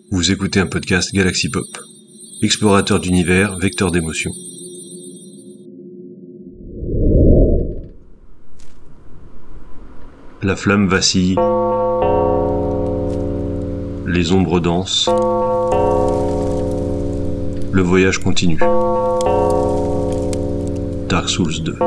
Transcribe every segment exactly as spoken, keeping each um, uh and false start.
Vous écoutez un podcast Galaxy Pop, explorateur d'univers, vecteur d'émotions. La flamme vacille, les ombres dansent, le voyage continue. Dark Souls deux.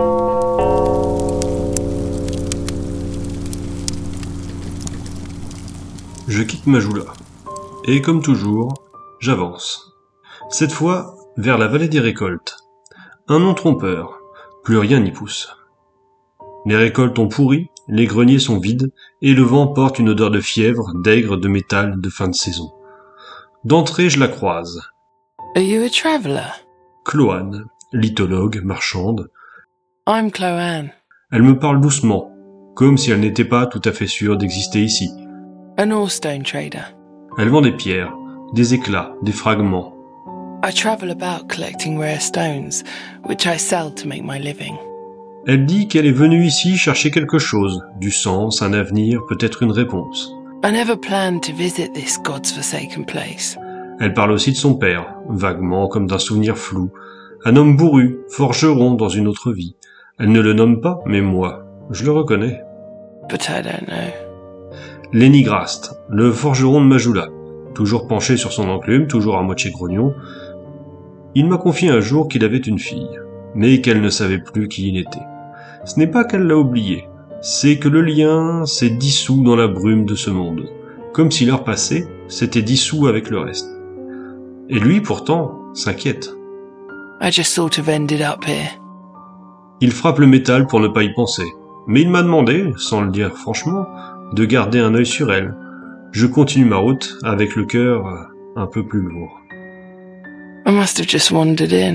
Je quitte Majula, et comme toujours, j'avance. Cette fois, vers la vallée des récoltes. Un nom trompeur, plus rien n'y pousse. Les récoltes ont pourri, les greniers sont vides, et le vent porte une odeur de fièvre, d'aigre, de métal, de fin de saison. D'entrée, je la croise. Are you a traveller? Cloanne, lithologue, marchande. I'm Cloanne. Elle me parle doucement, comme si elle n'était pas tout à fait sûre d'exister ici. An ore-stone trader. Elle vend des pierres, des éclats, des fragments. I travel about collecting rare stones, which I sell to make my living. Elle dit qu'elle est venue ici chercher quelque chose, du sens, un avenir, peut-être une réponse. I never planned to visit this God's forsaken place. Elle parle aussi de son père, vaguement comme d'un souvenir flou. Un homme bourru, forgeron dans une autre vie. Elle ne le nomme pas, mais moi, je le reconnais. But I don't know. Lénigrast, le forgeron de Majula, toujours penché sur son enclume, toujours à moitié grognon. Il m'a confié un jour qu'il avait une fille, mais qu'elle ne savait plus qui il était. Ce n'est pas qu'elle l'a oublié, c'est que le lien s'est dissous dans la brume de ce monde, comme si leur passé s'était dissous avec le reste. Et lui, pourtant, s'inquiète. I just sort of ended up here. Il frappe le métal pour ne pas y penser, mais il m'a demandé, sans le dire franchement, de garder un œil sur elle. Je continue ma route avec le cœur un peu plus lourd. I must have just wandered in.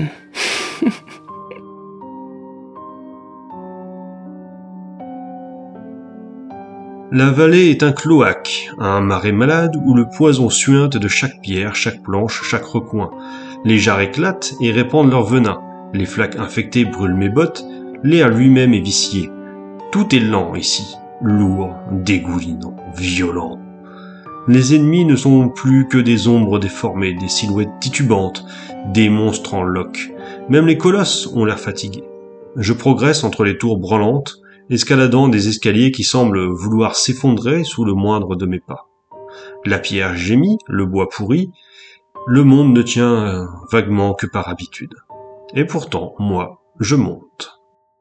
La vallée est un cloaque, un marais malade où le poison suinte de chaque pierre, chaque planche, chaque recoin. Les jarres éclatent et répandent leur venin. Les flaques infectées brûlent mes bottes. L'air lui-même est vicié. Tout est lent ici, lourd, dégoulinant, violent. Les ennemis ne sont plus que des ombres déformées, des silhouettes titubantes, des monstres en loques. Même les colosses ont l'air fatigués. Je progresse entre les tours branlantes, escaladant des escaliers qui semblent vouloir s'effondrer sous le moindre de mes pas. La pierre gémit, le bois pourrit, le monde ne tient vaguement que par habitude. Et pourtant, moi, je monte.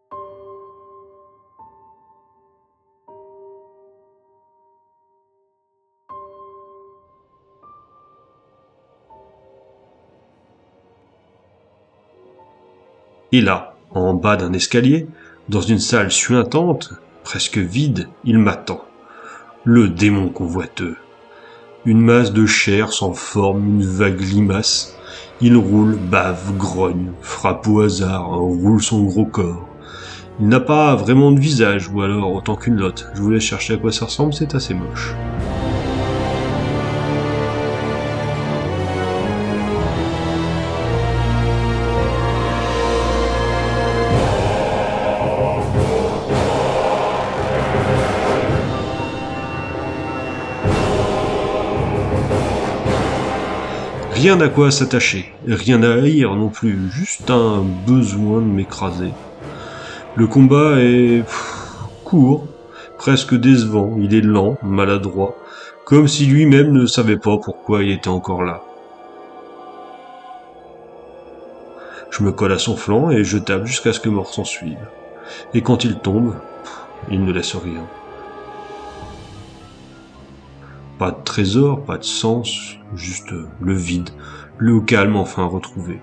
Et là, en bas d'un escalier, dans une salle suintante, presque vide, il m'attend. Le démon convoiteux. Une masse de chair sans forme, une vague limace. Il roule, bave, grogne, frappe au hasard, roule son gros corps. Il n'a pas vraiment de visage, ou alors autant qu'une lotte. Je vous laisse chercher à quoi ça ressemble, c'est assez moche. Rien à quoi s'attacher, rien à haïr non plus, juste un besoin de m'écraser. Le combat est pff, court, presque décevant, il est lent, maladroit, comme si lui-même ne savait pas pourquoi il était encore là. Je me colle à son flanc et je tape jusqu'à ce que mort s'en suive. Et quand il tombe, pff, il ne laisse rien. Pas de trésor, pas de sens, juste le vide, le calme enfin retrouvé.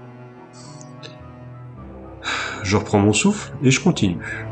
Je reprends mon souffle et je continue.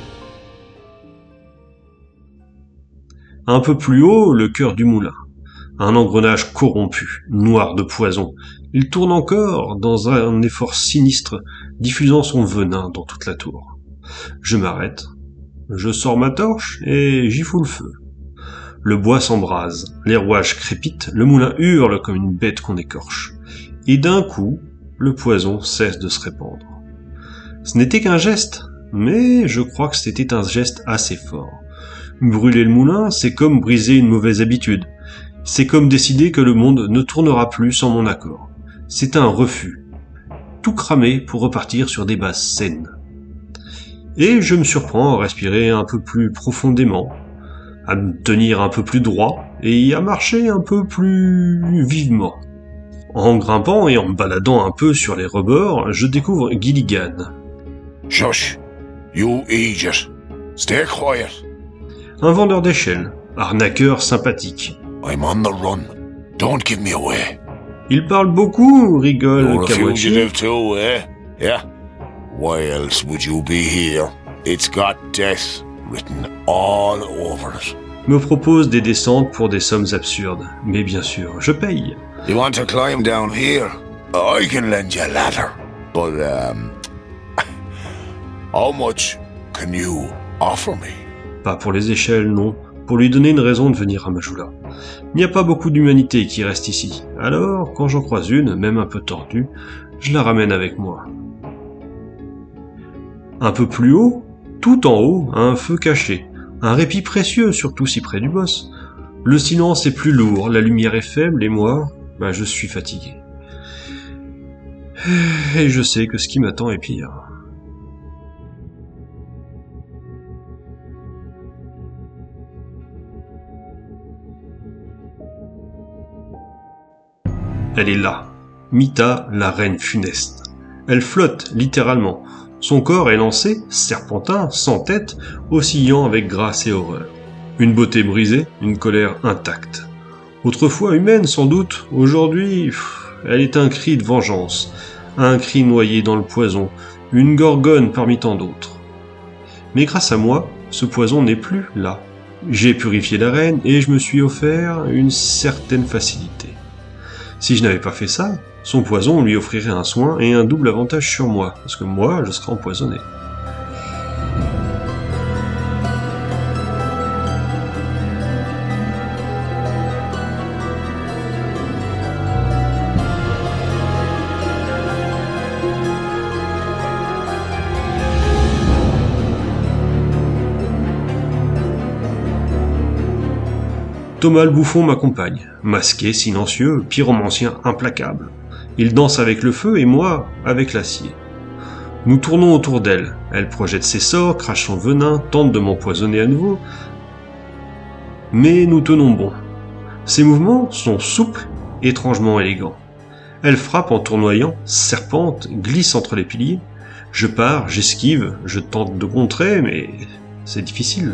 Un peu plus haut, le cœur du moulin. Un engrenage corrompu, noir de poison. Il tourne encore dans un effort sinistre, diffusant son venin dans toute la tour. Je m'arrête, je sors ma torche et j'y fous le feu. Le bois s'embrase, les rouages crépitent, le moulin hurle comme une bête qu'on écorche. Et d'un coup, le poison cesse de se répandre. Ce n'était qu'un geste, mais je crois que c'était un geste assez fort. Brûler le moulin, c'est comme briser une mauvaise habitude. C'est comme décider que le monde ne tournera plus sans mon accord. C'est un refus. Tout cramer pour repartir sur des bases saines. Et je me surprends à respirer un peu plus profondément, à me tenir un peu plus droit et à marcher un peu plus vivement. En grimpant et en me baladant un peu sur les rebords, je découvre Gilligan. Shush, you idiot. Stay quiet. Un vendeur d'échelles, arnaqueur sympathique. I'm on the run. Don't give me away. Il parle beaucoup, rigole You're a Kawachi. fugitive too, eh? Yeah? Why else would you be here? It's got death written all over it. Me propose des descentes pour des sommes absurdes. Mais bien sûr, je paye. You want to climb down here? I can lend you a ladder. But, um... how much can you offer me? Pas pour les échelles, non. Pour lui donner une raison de venir à Majula. Il n'y a pas beaucoup d'humanité qui reste ici. Alors, quand j'en croise une, même un peu tordue, je la ramène avec moi. Un peu plus haut, tout en haut, un feu caché. Un répit précieux, surtout si près du boss. Le silence est plus lourd, la lumière est faible, et moi, bah, je suis fatigué. Et je sais que ce qui m'attend est pire. Elle est là, Mita, la reine funeste. Elle flotte, littéralement. Son corps est lancé, serpentin, sans tête, oscillant avec grâce et horreur. Une beauté brisée, une colère intacte. Autrefois humaine, sans doute, aujourd'hui, pff, elle est un cri de vengeance, un cri noyé dans le poison, une gorgone parmi tant d'autres. Mais grâce à moi, ce poison n'est plus là. J'ai purifié la reine et je me suis offert une certaine facilité. Si je n'avais pas fait ça, son poison lui offrirait un soin et un double avantage sur moi, parce que moi, je serais empoisonné. Thomas le bouffon m'accompagne, masqué, silencieux, pyromancien implacable. Il danse avec le feu et moi avec l'acier. Nous tournons autour d'elle. Elle projette ses sorts, crache son venin, tente de m'empoisonner à nouveau. Mais nous tenons bon. Ses mouvements sont souples, étrangement élégants. Elle frappe en tournoyant, serpente, glisse entre les piliers. Je pars, j'esquive, je tente de contrer, mais c'est difficile.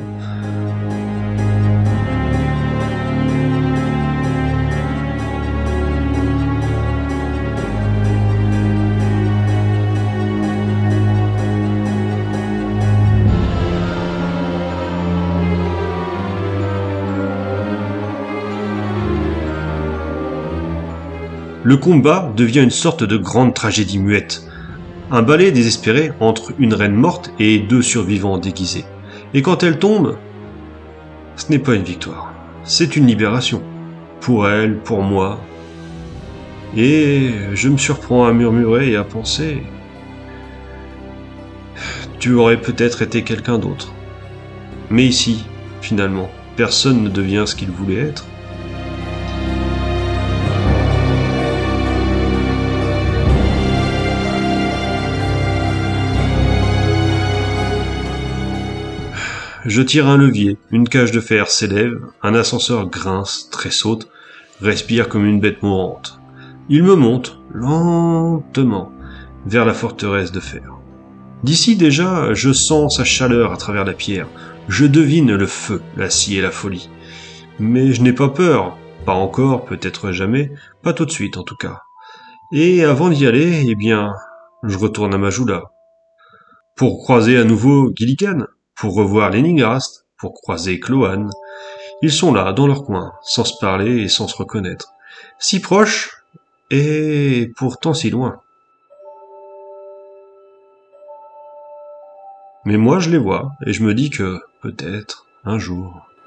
Le combat devient une sorte de grande tragédie muette. Un ballet désespéré entre une reine morte et deux survivants déguisés. Et quand elle tombe, ce n'est pas une victoire, c'est une libération. Pour elle, pour moi. Et je me surprends à murmurer et à penser... Tu aurais peut-être été quelqu'un d'autre. Mais ici, finalement, personne ne devient ce qu'il voulait être. Je tire un levier, une cage de fer s'élève, un ascenseur grince, tressaute, respire comme une bête mourante. Il me monte, lentement, vers la forteresse de fer. D'ici déjà, je sens sa chaleur à travers la pierre, je devine le feu, l'acier et la folie. Mais je n'ai pas peur, pas encore, peut-être jamais, pas tout de suite en tout cas. Et avant d'y aller, eh bien, je retourne à Majula. Pour croiser à nouveau Gilligan. Pour revoir Leningrast, pour croiser Cloane. Ils sont là, dans leur coin, sans se parler et sans se reconnaître. Si proches, et pourtant si loin. Mais moi je les vois, et je me dis que, peut-être, un jour...